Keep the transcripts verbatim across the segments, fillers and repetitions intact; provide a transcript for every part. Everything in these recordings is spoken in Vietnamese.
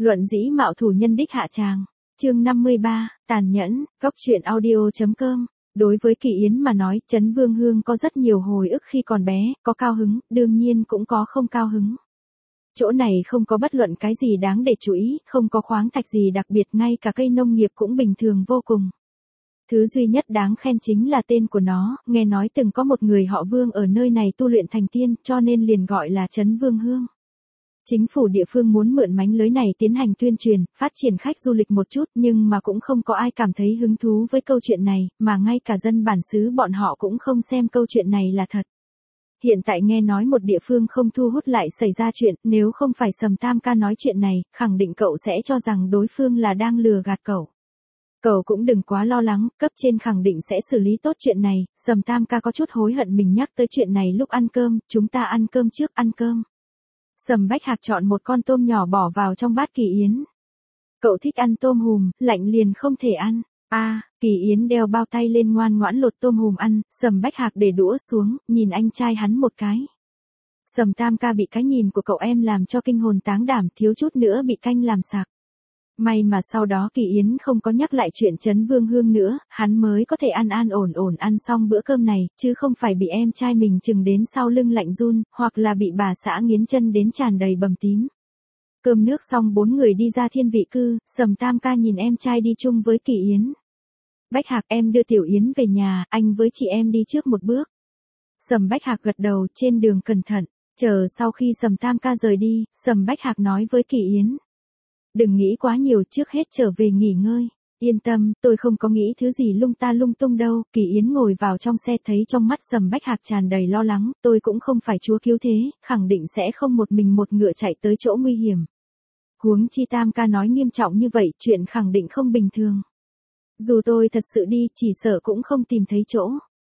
Luận dĩ mạo thủ nhân đích hạ tràng. Chương năm mươi ba, tàn nhẫn, góc truyện audio chấm com. Đối với Kỳ Yến mà nói, Trấn Vương Hương có rất nhiều hồi ức khi còn bé, có cao hứng, đương nhiên cũng có không cao hứng. Chỗ này không có bất luận cái gì đáng để chú ý, không có khoáng thạch gì đặc biệt, ngay cả cây nông nghiệp cũng bình thường vô cùng. Thứ duy nhất đáng khen chính là tên của nó, nghe nói từng có một người họ Vương ở nơi này tu luyện thành tiên, cho nên liền gọi là Trấn Vương Hương. Chính phủ địa phương muốn mượn mánh lới này tiến hành tuyên truyền, phát triển khách du lịch một chút, nhưng mà cũng không có ai cảm thấy hứng thú với câu chuyện này, mà ngay cả dân bản xứ bọn họ cũng không xem câu chuyện này là thật. Hiện tại nghe nói một địa phương không thu hút lại xảy ra chuyện, nếu không phải Sầm Tam ca nói chuyện này, khẳng định cậu sẽ cho rằng đối phương là đang lừa gạt cậu. Cậu cũng đừng quá lo lắng, cấp trên khẳng định sẽ xử lý tốt chuyện này. Sầm Tam ca có chút hối hận mình nhắc tới chuyện này lúc ăn cơm, chúng ta ăn cơm trước, ăn cơm. Sầm Bách Hạc chọn một con tôm nhỏ bỏ vào trong bát Kỳ Yến. Cậu thích ăn tôm hùm, lạnh liền không thể ăn. A, à, Kỳ Yến đeo bao tay lên ngoan ngoãn lột tôm hùm ăn, Sầm Bách Hạc để đũa xuống, nhìn anh trai hắn một cái. Sầm Tam ca bị cái nhìn của cậu em làm cho kinh hồn táng đảm, thiếu chút nữa bị canh làm sặc. May mà sau đó Kỳ Yến không có nhắc lại chuyện Trấn Vương Hương nữa, hắn mới có thể an an ổn ổn ăn xong bữa cơm này, chứ không phải bị em trai mình chừng đến sau lưng lạnh run, hoặc là bị bà xã nghiến chân đến tràn đầy bầm tím. Cơm nước xong bốn người đi ra thiên vị cư, Sầm Tam ca nhìn em trai đi chung với Kỳ Yến. Bách Hạc, em đưa Tiểu Yến về nhà, anh với chị em đi trước một bước. Sầm Bách Hạc gật đầu, trên đường cẩn thận. Chờ sau khi Sầm Tam ca rời đi, Sầm Bách Hạc nói với Kỳ Yến. Đừng nghĩ quá nhiều, trước hết trở về nghỉ ngơi. Yên tâm, tôi không có nghĩ thứ gì lung ta lung tung đâu. Kỳ Yến ngồi vào trong xe thấy trong mắt Sầm Bách Hạc tràn đầy lo lắng, tôi cũng không phải chúa cứu thế, khẳng định sẽ không một mình một ngựa chạy tới chỗ nguy hiểm. Huống chi Tam ca nói nghiêm trọng như vậy, chuyện khẳng định không bình thường. Dù tôi thật sự đi, chỉ sợ cũng không tìm thấy chỗ.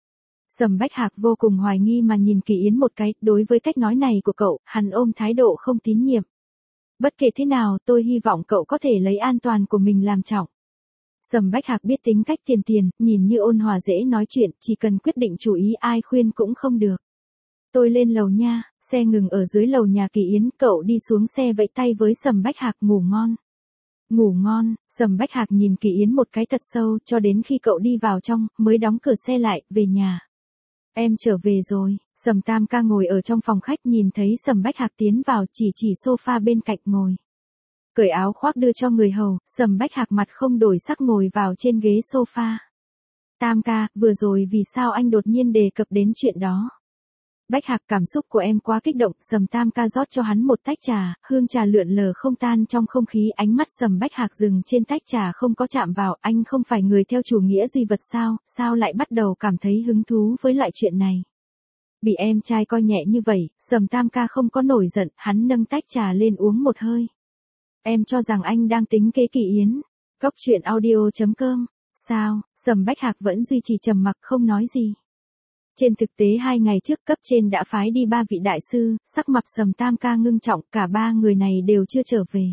Sầm Bách Hạc vô cùng hoài nghi mà nhìn Kỳ Yến một cái, đối với cách nói này của cậu, hắn ôm thái độ không tín nhiệm. Bất kể thế nào, tôi hy vọng cậu có thể lấy an toàn của mình làm trọng. Sầm Bách Hạc biết tính cách tiền tiền, nhìn như ôn hòa dễ nói chuyện, chỉ cần quyết định chủ ý ai khuyên cũng không được. Tôi lên lầu nha, xe ngừng ở dưới lầu nhà Kỳ Yến, cậu đi xuống xe vẫy tay với Sầm Bách Hạc, ngủ ngon. Ngủ ngon, Sầm Bách Hạc nhìn Kỳ Yến một cái thật sâu, cho đến khi cậu đi vào trong, mới đóng cửa xe lại, về nhà. Em trở về rồi. Sầm Tam ca ngồi ở trong phòng khách nhìn thấy Sầm Bách Hạc tiến vào, chỉ chỉ sofa bên cạnh ngồi. Cởi áo khoác đưa cho người hầu, Sầm Bách Hạc mặt không đổi sắc ngồi vào trên ghế sofa. Tam ca, vừa rồi vì sao anh đột nhiên đề cập đến chuyện đó? Bách Hạc, cảm xúc của em quá kích động. Sầm Tam ca rót cho hắn một tách trà, hương trà lượn lờ không tan trong không khí, ánh mắt Sầm Bách Hạc dừng trên tách trà không có chạm vào. Anh không phải người theo chủ nghĩa duy vật sao, sao lại bắt đầu cảm thấy hứng thú với loại chuyện này? Bị em trai coi nhẹ như vậy, Sầm Tam ca không có nổi giận, hắn nâng tách trà lên uống một hơi. Em cho rằng anh đang tính kế Kỳ Yến. Góc truyện audio chấm com. Sao? Sầm Bách Hạc vẫn duy trì trầm mặc không nói gì. Trên thực tế hai ngày trước cấp trên đã phái đi ba vị đại sư, sắc mặt Sầm Tam ca ngưng trọng, cả ba người này đều chưa trở về.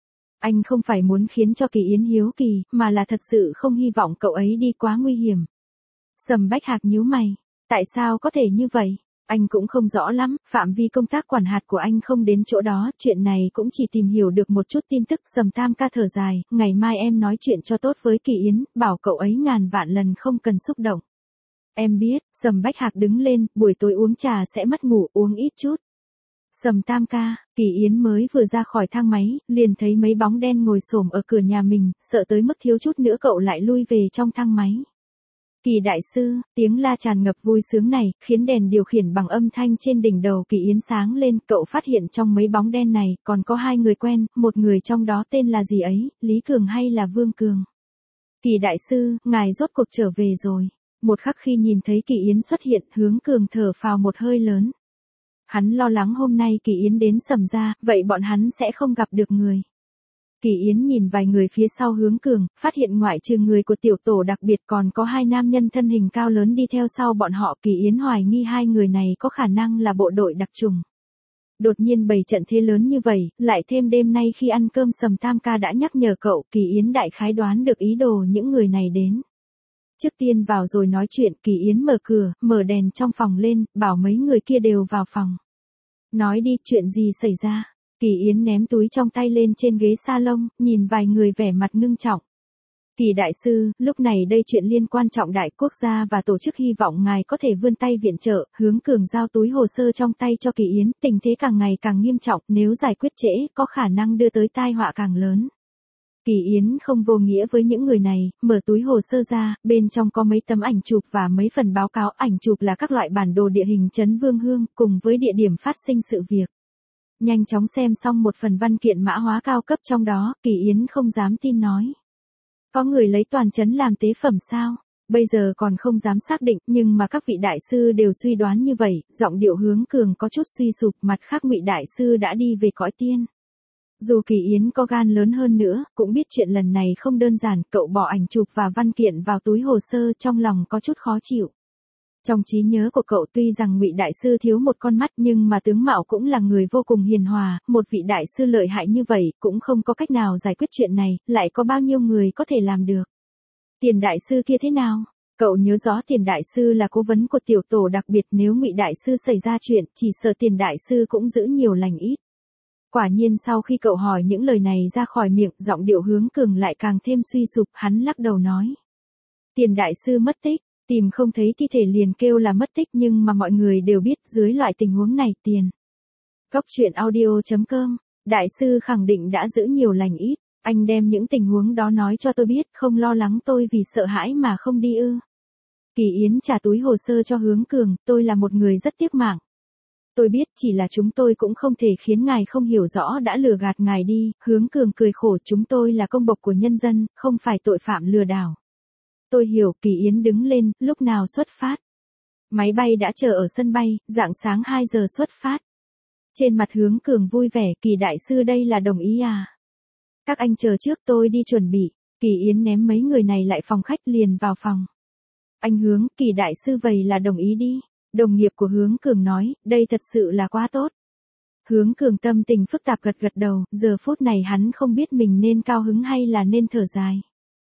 Anh không phải muốn khiến cho Kỳ Yến hiếu kỳ, mà là thật sự không hy vọng cậu ấy đi quá nguy hiểm. Sầm Bách Hạc nhíu mày. Tại sao có thể như vậy? Anh cũng không rõ lắm, phạm vi công tác quản hạt của anh không đến chỗ đó, chuyện này cũng chỉ tìm hiểu được một chút tin tức. Sầm Tam ca thở dài, ngày mai em nói chuyện cho tốt với Kỳ Yến, bảo cậu ấy ngàn vạn lần không cần xúc động. Em biết. Sầm Bách Hạc đứng lên, buổi tối uống trà sẽ mất ngủ, uống ít chút. Sầm Tam ca, Kỳ Yến mới vừa ra khỏi thang máy, liền thấy mấy bóng đen ngồi xổm ở cửa nhà mình, sợ tới mức thiếu chút nữa cậu lại lui về trong thang máy. Kỳ đại sư, tiếng la tràn ngập vui sướng này, khiến đèn điều khiển bằng âm thanh trên đỉnh đầu Kỳ Yến sáng lên, cậu phát hiện trong mấy bóng đen này, còn có hai người quen, một người trong đó tên là gì ấy, Lý Cường hay là Vương Cường. Kỳ đại sư, ngài rốt cuộc trở về rồi. Một khắc khi nhìn thấy Kỳ Yến xuất hiện, Hướng Cường thở phào một hơi lớn. Hắn lo lắng hôm nay Kỳ Yến đến Sầm gia, vậy bọn hắn sẽ không gặp được người. Kỳ Yến nhìn vài người phía sau Hướng Cường, phát hiện ngoại trừ người của tiểu tổ đặc biệt còn có hai nam nhân thân hình cao lớn đi theo sau bọn họ. Kỳ Yến hoài nghi hai người này có khả năng là bộ đội đặc trùng. Đột nhiên bày trận thế lớn như vậy, lại thêm đêm nay khi ăn cơm Sầm Tam ca đã nhắc nhở cậu, Kỳ Yến đại khái đoán được ý đồ những người này đến. Trước tiên vào rồi nói chuyện, Kỳ Yến mở cửa, mở đèn trong phòng lên, bảo mấy người kia đều vào phòng. Nói đi, chuyện gì xảy ra? Kỳ Yến ném túi trong tay lên trên ghế salon, nhìn vài người vẻ mặt ngưng trọng. Kỳ đại sư, lúc này đây chuyện liên quan trọng đại, quốc gia và tổ chức hy vọng ngài có thể vươn tay viện trợ. Hướng Cường giao túi hồ sơ trong tay cho Kỳ Yến, tình thế càng ngày càng nghiêm trọng, nếu giải quyết trễ, có khả năng đưa tới tai họa càng lớn. Kỳ Yến không vô nghĩa với những người này, mở túi hồ sơ ra, bên trong có mấy tấm ảnh chụp và mấy phần báo cáo. Ảnh chụp là các loại bản đồ địa hình trấn Vương Hương, cùng với địa điểm phát sinh sự việc. Nhanh chóng xem xong một phần văn kiện mã hóa cao cấp trong đó, Kỳ Yến không dám tin nói. Có người lấy toàn trấn làm tế phẩm sao? Bây giờ còn không dám xác định, nhưng mà các vị đại sư đều suy đoán như vậy. Giọng điệu Hướng Cường có chút suy sụp, mặt khác Ngụy đại sư đã đi về cõi tiên. Dù Kỳ Yến có gan lớn hơn nữa, cũng biết chuyện lần này không đơn giản, cậu bỏ ảnh chụp và văn kiện vào túi hồ sơ, trong lòng có chút khó chịu. Trong trí nhớ của cậu tuy rằng Ngụy đại sư thiếu một con mắt, nhưng mà tướng mạo cũng là người vô cùng hiền hòa, một vị đại sư lợi hại như vậy, cũng không có cách nào giải quyết chuyện này, lại có bao nhiêu người có thể làm được. Tiền đại sư kia thế nào? Cậu nhớ rõ Tiền đại sư là cố vấn của tiểu tổ đặc biệt, nếu Ngụy đại sư xảy ra chuyện, chỉ sợ Tiền đại sư cũng giữ nhiều lành ít. Quả nhiên sau khi cậu hỏi những lời này ra khỏi miệng, giọng điệu Hướng Cường lại càng thêm suy sụp, hắn lắc đầu nói. Tiền đại sư mất tích, tìm không thấy thi thể liền kêu là mất tích, nhưng mà mọi người đều biết dưới loại tình huống này Tiền. Góc truyện audio chấm com, đại sư khẳng định đã giữ nhiều lành ít, anh đem những tình huống đó nói cho tôi biết, không lo lắng tôi vì sợ hãi mà không đi ư. Kỳ Yến trả túi hồ sơ cho Hướng Cường, tôi là một người rất tiếc mạng. Tôi biết, chỉ là chúng tôi cũng không thể khiến ngài không hiểu rõ đã lừa gạt ngài đi. Hướng Cường cười khổ, chúng tôi là công bộc của nhân dân, không phải tội phạm lừa đảo. Tôi hiểu. Kỳ Yến đứng lên, lúc nào xuất phát? Máy bay đã chờ ở sân bay, rạng sáng hai giờ xuất phát. Trên mặt Hướng Cường vui vẻ, Kỳ đại sư đây là đồng ý à? Các anh chờ trước, tôi đi chuẩn bị. Kỳ Yến ném mấy người này lại phòng khách, liền vào phòng. Anh Hướng, Kỳ đại sư vậy là đồng ý đi. Đồng nghiệp của Hướng Cường nói, đây thật sự là quá tốt. Hướng Cường tâm tình phức tạp gật gật đầu, giờ phút này hắn không biết mình nên cao hứng hay là nên thở dài.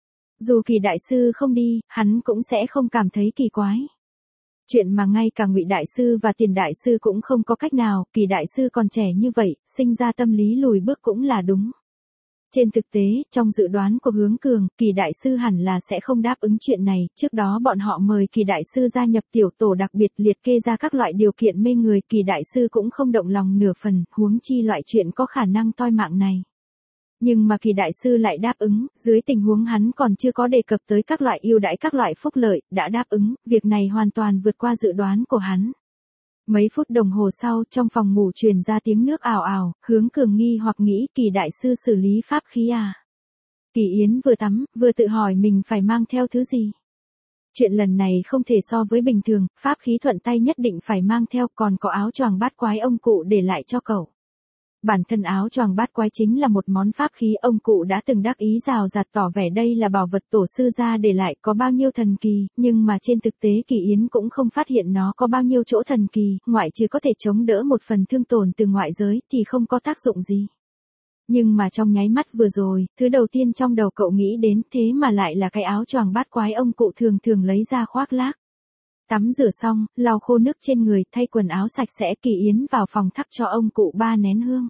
Dù Kỳ đại sư không đi, hắn cũng sẽ không cảm thấy kỳ quái. Chuyện mà ngay cả Ngụy đại sư và Tiền đại sư cũng không có cách nào, Kỳ đại sư còn trẻ như vậy, sinh ra tâm lý lùi bước cũng là đúng. Trên thực tế, trong dự đoán của Hướng Cường, Kỳ đại sư hẳn là sẽ không đáp ứng chuyện này, trước đó bọn họ mời Kỳ đại sư gia nhập tiểu tổ đặc biệt, liệt kê ra các loại điều kiện mê người, Kỳ đại sư cũng không động lòng nửa phần, huống chi loại chuyện có khả năng toi mạng này. Nhưng mà Kỳ đại sư lại đáp ứng, dưới tình huống hắn còn chưa có đề cập tới các loại ưu đãi, các loại phúc lợi, đã đáp ứng, việc này hoàn toàn vượt qua dự đoán của hắn. Mấy phút đồng hồ sau, trong phòng ngủ truyền ra tiếng nước ào ào, Hướng Cường nghi hoặc nghĩ, Kỳ đại sư xử lý pháp khí à? Kỳ Yến vừa tắm, vừa tự hỏi mình phải mang theo thứ gì. Chuyện lần này không thể so với bình thường, pháp khí thuận tay nhất định phải mang theo, còn có áo choàng bát quái ông cụ để lại cho cậu. Bản thân áo choàng bát quái chính là một món pháp khí, ông cụ đã từng đắc ý rào rạt tỏ vẻ đây là bảo vật tổ sư gia để lại, có bao nhiêu thần kỳ, nhưng mà trên thực tế Kỳ Yến cũng không phát hiện nó có bao nhiêu chỗ thần kỳ, ngoại trừ có thể chống đỡ một phần thương tổn từ ngoại giới thì không có tác dụng gì. Nhưng mà trong nháy mắt vừa rồi, thứ đầu tiên trong đầu cậu nghĩ đến thế mà lại là cái áo choàng bát quái ông cụ thường thường lấy ra khoác lác. Tắm rửa xong, lau khô nước trên người, thay quần áo sạch sẽ, Kỳ Yến vào phòng thắp cho ông cụ ba nén hương.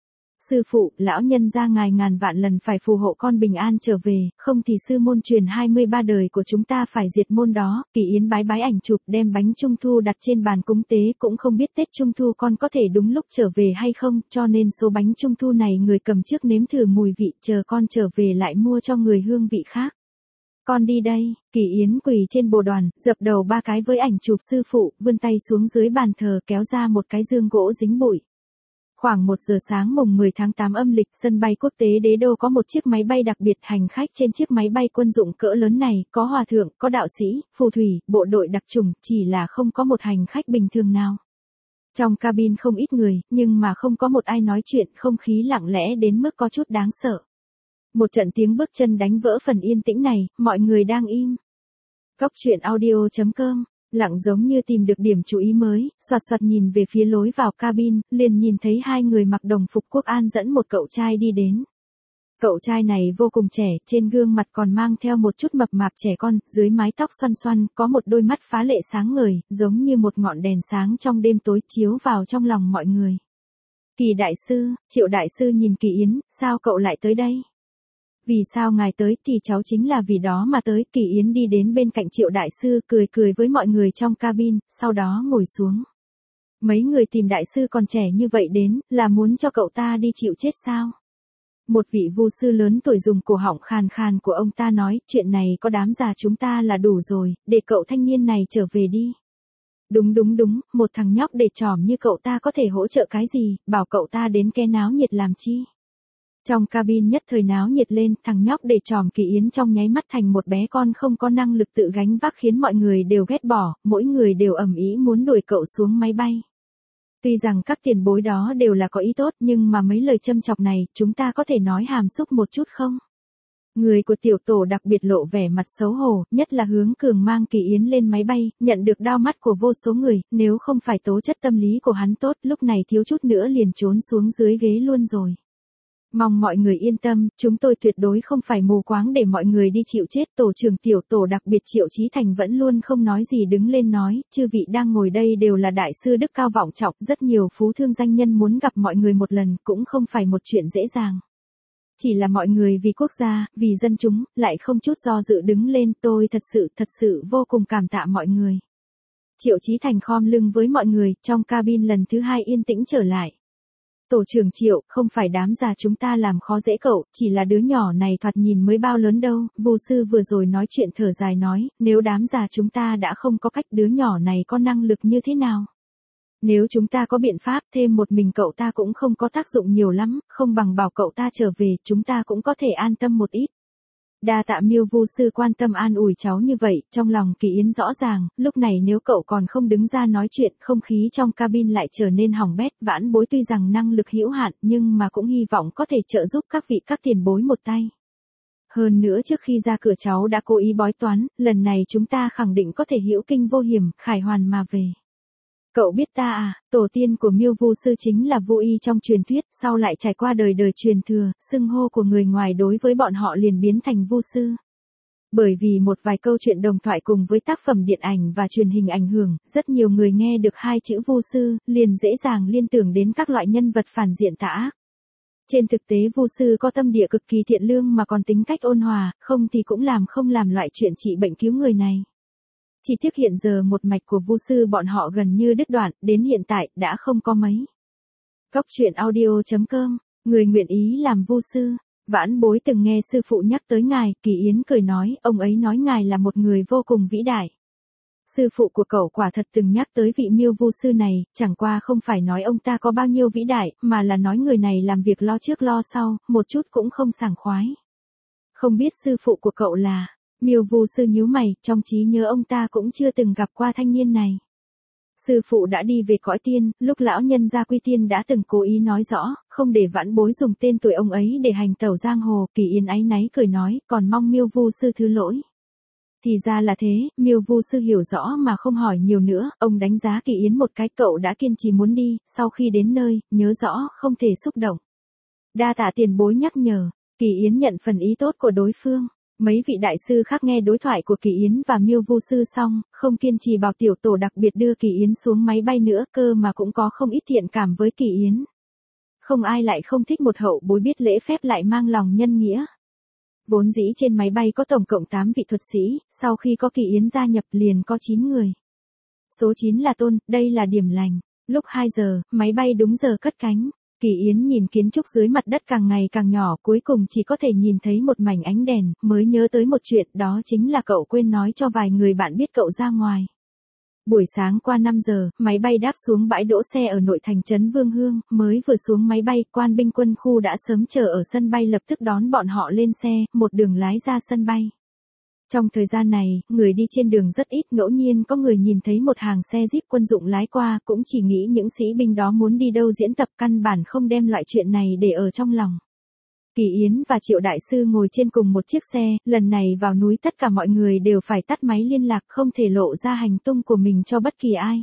Sư phụ, lão nhân gia ngài ngàn vạn lần phải phù hộ con bình an trở về, không thì sư môn truyền hai mươi ba đời của chúng ta phải diệt môn đó. Kỳ Yến bái bái ảnh chụp, đem bánh trung thu đặt trên bàn cúng tế, cũng không biết Tết Trung thu con có thể đúng lúc trở về hay không, cho nên số bánh trung thu này người cầm trước nếm thử mùi vị, chờ con trở về lại mua cho người hương vị khác. Con đi đây. Kỳ Yến quỳ trên bồ đoàn, dập đầu ba cái với ảnh chụp sư phụ, vươn tay xuống dưới bàn thờ kéo ra một cái dương gỗ dính bụi. Khoảng một giờ sáng mùng mười tháng tám âm lịch, sân bay quốc tế Đế Đô có một chiếc máy bay đặc biệt, hành khách trên chiếc máy bay quân dụng cỡ lớn này, có hòa thượng, có đạo sĩ, phù thủy, bộ đội đặc chủng, chỉ là không có một hành khách bình thường nào. Trong cabin không ít người, nhưng mà không có một ai nói chuyện, không khí lặng lẽ đến mức có chút đáng sợ. Một trận tiếng bước chân đánh vỡ phần yên tĩnh này, mọi người đang im. Góc truyện audio chấm com, lặng giống như tìm được điểm chú ý mới, soạt soạt nhìn về phía lối vào cabin, liền nhìn thấy hai người mặc đồng phục quốc an dẫn một cậu trai đi đến. Cậu trai này vô cùng trẻ, trên gương mặt còn mang theo một chút mập mạp trẻ con, dưới mái tóc xoăn xoăn, có một đôi mắt phá lệ sáng ngời, giống như một ngọn đèn sáng trong đêm tối chiếu vào trong lòng mọi người. Kỳ đại sư, Triệu đại sư nhìn Kỳ Yến, sao cậu lại tới đây? Vì sao ngài tới thì cháu chính là vì đó mà tới. Kỳ Yến đi đến bên cạnh Triệu đại sư cười cười với mọi người trong cabin, sau đó ngồi xuống. Mấy người tìm đại sư còn trẻ như vậy đến, là muốn cho cậu ta đi chịu chết sao? Một vị vu sư lớn tuổi dùng cổ họng khàn khàn của ông ta nói, chuyện này có đám già chúng ta là đủ rồi, để cậu thanh niên này trở về đi. Đúng đúng đúng, một thằng nhóc để trỏm như cậu ta có thể hỗ trợ cái gì, bảo cậu ta đến ke náo nhiệt làm chi. Trong cabin nhất thời náo nhiệt lên, thằng nhóc để trỏm Kỳ Yến trong nháy mắt thành một bé con không có năng lực tự gánh vác khiến mọi người đều ghét bỏ, mỗi người đều ầm ĩ muốn đuổi cậu xuống máy bay. Tuy rằng các tiền bối đó đều là có ý tốt nhưng mà mấy lời châm chọc này chúng ta có thể nói hàm xúc một chút không? Người của tiểu tổ đặc biệt lộ vẻ mặt xấu hổ, nhất là Hướng Cường mang Kỳ Yến lên máy bay, nhận được đao mắt của vô số người, nếu không phải tố chất tâm lý của hắn tốt lúc này thiếu chút nữa liền trốn xuống dưới ghế luôn rồi. Mong mọi người yên tâm, chúng tôi tuyệt đối không phải mù quáng để mọi người đi chịu chết. Tổ trưởng tiểu tổ đặc biệt Triệu Chí Thành vẫn luôn không nói gì đứng lên nói, chư vị đang ngồi đây đều là đại sư đức cao vọng trọng, rất nhiều phú thương danh nhân muốn gặp mọi người một lần cũng không phải một chuyện dễ dàng. Chỉ là mọi người vì quốc gia, vì dân chúng, lại không chút do dự đứng lên, tôi thật sự, thật sự vô cùng cảm tạ mọi người. Triệu Chí Thành khom lưng với mọi người, trong cabin lần thứ hai yên tĩnh trở lại. Tổ trưởng Triệu, không phải đám già chúng ta làm khó dễ cậu, chỉ là đứa nhỏ này thoạt nhìn mới bao lớn đâu. Vu sư vừa rồi nói chuyện thở dài nói, nếu đám già chúng ta đã không có cách, đứa nhỏ này có năng lực như thế nào? Nếu chúng ta có biện pháp, thêm một mình cậu ta cũng không có tác dụng nhiều lắm, không bằng bảo cậu ta trở về, chúng ta cũng có thể an tâm một ít. Đa tạ Miêu vu sư quan tâm an ủi cháu như vậy, trong lòng Kỳ Yến rõ ràng, lúc này nếu cậu còn không đứng ra nói chuyện, không khí trong cabin lại trở nên hỏng bét. Vãn Bối tuy rằng năng lực hữu hạn, nhưng mà cũng hy vọng có thể trợ giúp các vị các tiền bối một tay. Hơn nữa trước khi ra cửa cháu đã cố ý bói toán, lần này chúng ta khẳng định có thể hữu kinh vô hiểm, khải hoàn mà về. Cậu biết ta à, tổ tiên của Miêu vu sư chính là Vu y trong truyền thuyết, sau lại trải qua đời đời truyền thừa, xưng hô của người ngoài đối với bọn họ liền biến thành vu sư. Bởi vì một vài câu chuyện đồng thoại cùng với tác phẩm điện ảnh và truyền hình ảnh hưởng, rất nhiều người nghe được hai chữ vu sư, liền dễ dàng liên tưởng đến các loại nhân vật phản diện tà ác. Trên thực tế vu sư có tâm địa cực kỳ thiện lương mà còn tính cách ôn hòa, không thì cũng làm không làm loại chuyện trị bệnh cứu người này. Chỉ tiếc hiện giờ một mạch của vu sư bọn họ gần như đứt đoạn, đến hiện tại đã không có mấy. Cóc truyện audio chấm com, người nguyện ý làm vu sư. Vãn Bối từng nghe sư phụ nhắc tới ngài, Kỳ Yến cười nói, ông ấy nói ngài là một người vô cùng vĩ đại. Sư phụ của cậu quả thật từng nhắc tới vị Miêu vu sư này, chẳng qua không phải nói ông ta có bao nhiêu vĩ đại, mà là nói người này làm việc lo trước lo sau, một chút cũng không sảng khoái. Không biết sư phụ của cậu là... Miêu vu sư nhíu mày, trong trí nhớ ông ta cũng chưa từng gặp qua thanh niên này. Sư phụ đã đi về cõi tiên, lúc lão nhân gia quy tiên đã từng cố ý nói rõ, không để Vãn Bối dùng tên tuổi ông ấy để hành tẩu giang hồ. Kỳ Yến áy náy cười nói, còn mong Miêu vu sư thứ lỗi. Thì ra là thế, Miêu vu sư hiểu rõ mà không hỏi nhiều nữa, ông đánh giá Kỳ Yến một cái, cậu đã kiên trì muốn đi, sau khi đến nơi, nhớ rõ, không thể xúc động. Đa tạ tiền bối nhắc nhở, Kỳ Yến nhận phần ý tốt của đối phương. Mấy vị đại sư khác nghe đối thoại của Kỳ Yến và Miêu vu sư xong, không kiên trì bảo tiểu tổ đặc biệt đưa Kỳ Yến xuống máy bay nữa, cơ mà cũng có không ít thiện cảm với Kỳ Yến. Không ai lại không thích một hậu bối biết lễ phép lại mang lòng nhân nghĩa. Vốn dĩ trên máy bay có tổng cộng tám vị thuật sĩ, sau khi có Kỳ Yến gia nhập liền có chín người. Số chín là Tôn, đây là điểm lành. Lúc hai giờ, máy bay đúng giờ cất cánh. Kỳ Yến nhìn kiến trúc dưới mặt đất càng ngày càng nhỏ, cuối cùng chỉ có thể nhìn thấy một mảnh ánh đèn, mới nhớ tới một chuyện, đó chính là cậu quên nói cho vài người bạn biết cậu ra ngoài. Buổi sáng qua năm giờ, máy bay đáp xuống bãi đỗ xe ở nội thành trấn Vương Hương, mới vừa xuống máy bay, quan binh quân khu đã sớm chờ ở sân bay lập tức đón bọn họ lên xe, một đường lái ra sân bay. Trong thời gian này, người đi trên đường rất ít, ngẫu nhiên có người nhìn thấy một hàng xe Jeep quân dụng lái qua, cũng chỉ nghĩ những sĩ binh đó muốn đi đâu diễn tập, căn bản không đem loại chuyện này để ở trong lòng. Kỳ Yến và Triệu đại sư ngồi trên cùng một chiếc xe, lần này vào núi tất cả mọi người đều phải tắt máy liên lạc, không thể lộ ra hành tung của mình cho bất kỳ ai.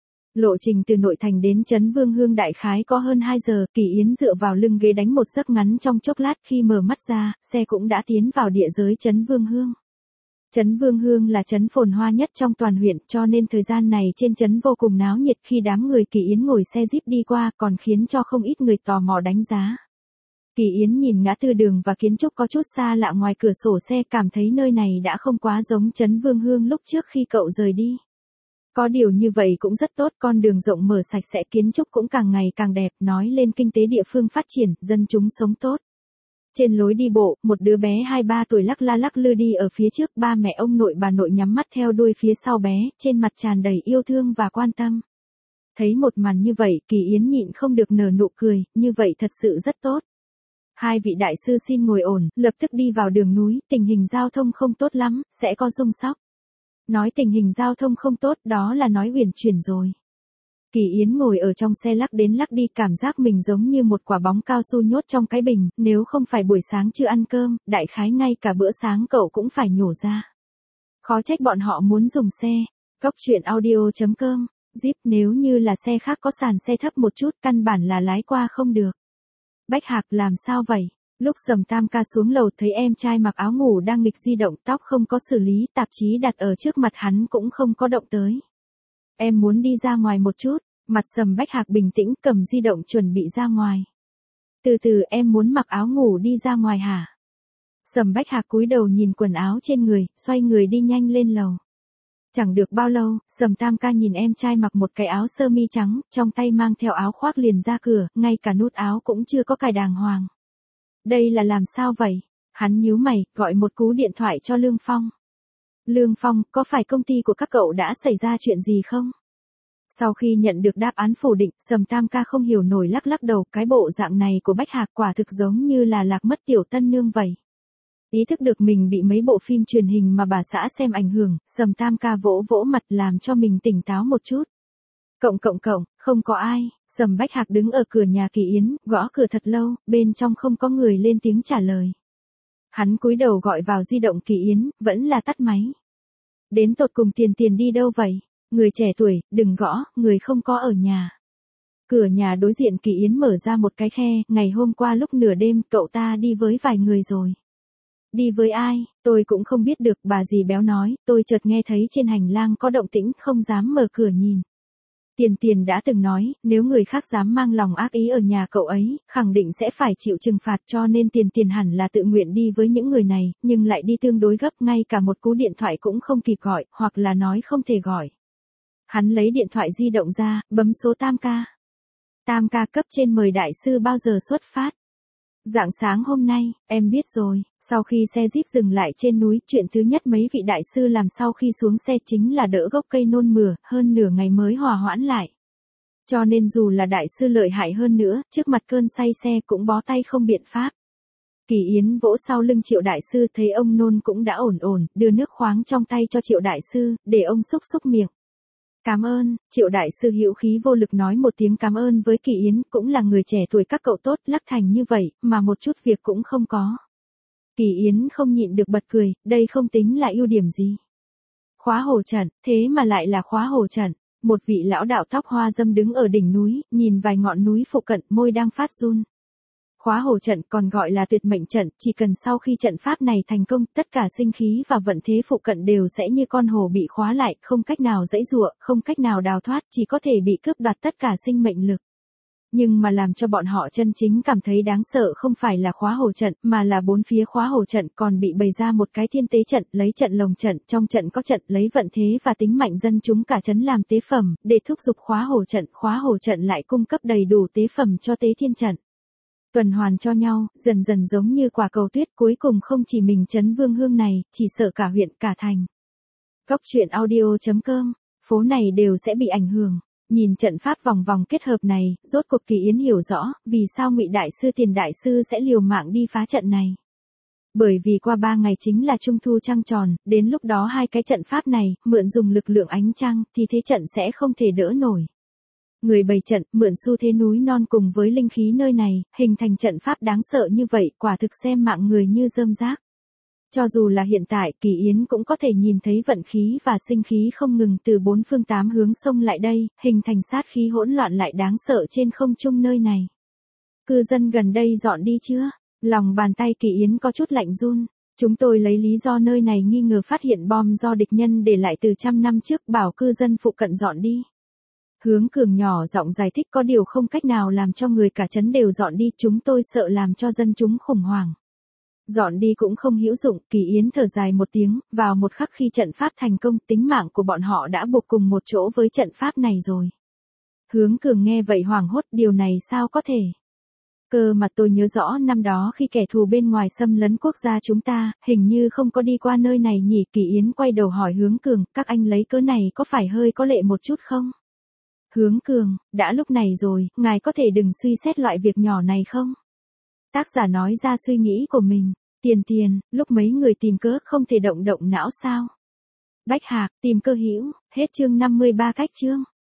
Lộ trình từ nội thành đến trấn Vương Hương đại khái có hơn hai giờ, Kỳ Yến dựa vào lưng ghế đánh một giấc ngắn trong chốc lát, khi mở mắt ra, xe cũng đã tiến vào địa giới trấn Vương Hương. Trấn Vương Hương là trấn phồn hoa nhất trong toàn huyện, cho nên thời gian này trên trấn vô cùng náo nhiệt khi đám người Kỳ Yến ngồi xe jeep đi qua, còn khiến cho không ít người tò mò đánh giá. Kỳ Yến nhìn ngã tư đường và kiến trúc có chút xa lạ ngoài cửa sổ xe, cảm thấy nơi này đã không quá giống trấn Vương Hương lúc trước khi cậu rời đi. Có điều như vậy cũng rất tốt, con đường rộng mở sạch sẽ, kiến trúc cũng càng ngày càng đẹp, nói lên kinh tế địa phương phát triển, dân chúng sống tốt. Trên lối đi bộ, một đứa bé hai ba tuổi lắc la lắc lư đi ở phía trước, ba mẹ ông nội bà nội nhắm mắt theo đuôi phía sau bé, trên mặt tràn đầy yêu thương và quan tâm. Thấy một màn như vậy, Kỳ Yến nhịn không được nở nụ cười, như vậy thật sự rất tốt. Hai vị đại sư xin ngồi ổn, lập tức đi vào đường núi, tình hình giao thông không tốt lắm, sẽ có rung sóc. Nói tình hình giao thông không tốt, đó là nói uyển chuyển rồi. Kỳ Yến ngồi ở trong xe lắc đến lắc đi, cảm giác mình giống như một quả bóng cao su nhốt trong cái bình, nếu không phải buổi sáng chưa ăn cơm, đại khái ngay cả bữa sáng cậu cũng phải nhổ ra. Khó trách bọn họ muốn dùng xe. Góc truyện audio chấm com, Jeep nếu như là xe khác có sàn xe thấp một chút, căn bản là lái qua không được. Bách Hạc làm sao vậy? Lúc Sầm Tam ca xuống lầu thấy em trai mặc áo ngủ đang nghịch di động, tóc không có xử lý, tạp chí đặt ở trước mặt hắn cũng không có động tới. Em muốn đi ra ngoài một chút. Mặt Sầm Bách Hạc bình tĩnh cầm di động chuẩn bị ra ngoài. Từ từ, em muốn mặc áo ngủ đi ra ngoài hả? Sầm Bách Hạc cúi đầu nhìn quần áo trên người, xoay người đi nhanh lên lầu. Chẳng được bao lâu, Sầm Tam ca nhìn em trai mặc một cái áo sơ mi trắng, trong tay mang theo áo khoác liền ra cửa, ngay cả nút áo cũng chưa có cài đàng hoàng. Đây là làm sao vậy? Hắn nhíu mày, gọi một cú điện thoại cho Lương Phong. Lương Phong, có phải công ty của các cậu đã xảy ra chuyện gì không? Sau khi nhận được đáp án phủ định, Sầm Tam ca không hiểu nổi lắc lắc đầu, cái bộ dạng này của Bách Hạc quả thực giống như là lạc mất tiểu tân nương vậy. Ý thức được mình bị mấy bộ phim truyền hình mà bà xã xem ảnh hưởng, Sầm Tam ca vỗ vỗ mặt làm cho mình tỉnh táo một chút. Cộng cộng cộng, không có ai, Sầm Bách Hạc đứng ở cửa nhà Kỳ Yến, gõ cửa thật lâu, bên trong không có người lên tiếng trả lời. Hắn cúi đầu gọi vào di động Kỳ Yến, vẫn là tắt máy. Đến tột cùng Tiền Tiền đi đâu vậy? Người trẻ tuổi, đừng gõ, người không có ở nhà. Cửa nhà đối diện Kỳ Yến mở ra một cái khe, ngày hôm qua lúc nửa đêm, cậu ta đi với vài người rồi. Đi với ai, tôi cũng không biết được, bà dì béo nói, tôi chợt nghe thấy trên hành lang có động tĩnh, không dám mở cửa nhìn. Tiền Tiền đã từng nói, nếu người khác dám mang lòng ác ý ở nhà cậu ấy, khẳng định sẽ phải chịu trừng phạt, cho nên Tiền Tiền hẳn là tự nguyện đi với những người này, nhưng lại đi tương đối gấp, ngay cả một cú điện thoại cũng không kịp gọi, hoặc là nói không thể gọi. Hắn lấy điện thoại di động ra, bấm số Tam ca. Tam ca, cấp trên mời đại sư bao giờ xuất phát? Rạng sáng hôm nay, em biết rồi. Sau khi xe jeep dừng lại trên núi, chuyện thứ nhất mấy vị đại sư làm sau khi xuống xe chính là đỡ gốc cây nôn mửa, hơn nửa ngày mới hòa hoãn lại. Cho nên dù là đại sư lợi hại hơn nữa, trước mặt cơn say xe cũng bó tay không biện pháp. Kỳ Yến vỗ sau lưng Triệu đại sư, thấy ông nôn cũng đã ổn ổn, đưa nước khoáng trong tay cho Triệu đại sư, để ông xúc xúc miệng. Cảm ơn, Triệu đại sư hữu khí vô lực nói một tiếng cảm ơn với Kỳ Yến, cũng là người trẻ tuổi các cậu tốt, lắc thành như vậy, mà một chút việc cũng không có. Kỳ Yến không nhịn được bật cười, đây không tính là ưu điểm gì. Khóa hồ trận, thế mà lại là khóa hồ trận. Một vị lão đạo tóc hoa râm đứng ở đỉnh núi, nhìn vài ngọn núi phụ cận, môi đang phát run. Khóa hồ trận còn gọi là tuyệt mệnh trận, chỉ cần sau khi trận pháp này thành công, tất cả sinh khí và vận thế phụ cận đều sẽ như con hồ bị khóa lại, không cách nào giãy giụa, không cách nào đào thoát, chỉ có thể bị cướp đoạt tất cả sinh mệnh lực. Nhưng mà làm cho bọn họ chân chính cảm thấy đáng sợ không phải là khóa hồ trận, mà là bốn phía khóa hồ trận còn bị bày ra một cái thiên tế trận, lấy trận lồng trận, trong trận có trận, lấy vận thế và tính mạnh dân chúng cả trấn làm tế phẩm, để thúc giục khóa hồ trận, khóa hồ trận lại cung cấp đầy đủ tế phẩm cho tế thiên trận. Tuần hoàn cho nhau, dần dần giống như quả cầu tuyết, cuối cùng không chỉ mình trấn Vương Hương này, chỉ sợ cả huyện cả thành. Góc truyện audio chấm com, phố này đều sẽ bị ảnh hưởng. Nhìn trận pháp vòng vòng kết hợp này, rốt cuộc Kỳ Yến hiểu rõ, vì sao Ngụy đại sư Tiền đại sư sẽ liều mạng đi phá trận này. Bởi vì qua ba ngày chính là trung thu trăng tròn, đến lúc đó hai cái trận pháp này, mượn dùng lực lượng ánh trăng, thì thế trận sẽ không thể đỡ nổi. Người bày trận, mượn xu thế núi non cùng với linh khí nơi này, hình thành trận pháp đáng sợ như vậy, quả thực xem mạng người như rơm rác. Cho dù là hiện tại, Kỳ Yến cũng có thể nhìn thấy vận khí và sinh khí không ngừng từ bốn phương tám hướng xông lại đây, hình thành sát khí hỗn loạn lại đáng sợ trên không trung nơi này. Cư dân gần đây dọn đi chưa? Lòng bàn tay Kỳ Yến có chút lạnh run. Chúng tôi lấy lý do nơi này nghi ngờ phát hiện bom do địch nhân để lại từ trăm năm trước, bảo cư dân phụ cận dọn đi. Hướng Cường nhỏ giọng giải thích, có điều không cách nào làm cho người cả trấn đều dọn đi, chúng tôi sợ làm cho dân chúng khủng hoảng. Dọn đi cũng không hữu dụng, Kỳ Yến thở dài một tiếng, vào một khắc khi trận pháp thành công, tính mạng của bọn họ đã buộc cùng một chỗ với trận pháp này rồi. Hướng Cường nghe vậy hoảng hốt, điều này sao có thể? Cơ mà tôi nhớ rõ năm đó khi kẻ thù bên ngoài xâm lấn quốc gia chúng ta, hình như không có đi qua nơi này nhỉ. Kỳ Yến quay đầu hỏi Hướng Cường, các anh lấy cớ này có phải hơi có lệ một chút không? Hướng Cường, đã lúc này rồi, ngài có thể đừng suy xét loại việc nhỏ này không? Tác giả nói ra suy nghĩ của mình. Tiền tiền, lúc mấy người tìm cớ không thể động động não sao? Bách Hạc, tìm cơ hữu, hết chương năm mươi ba cách chương.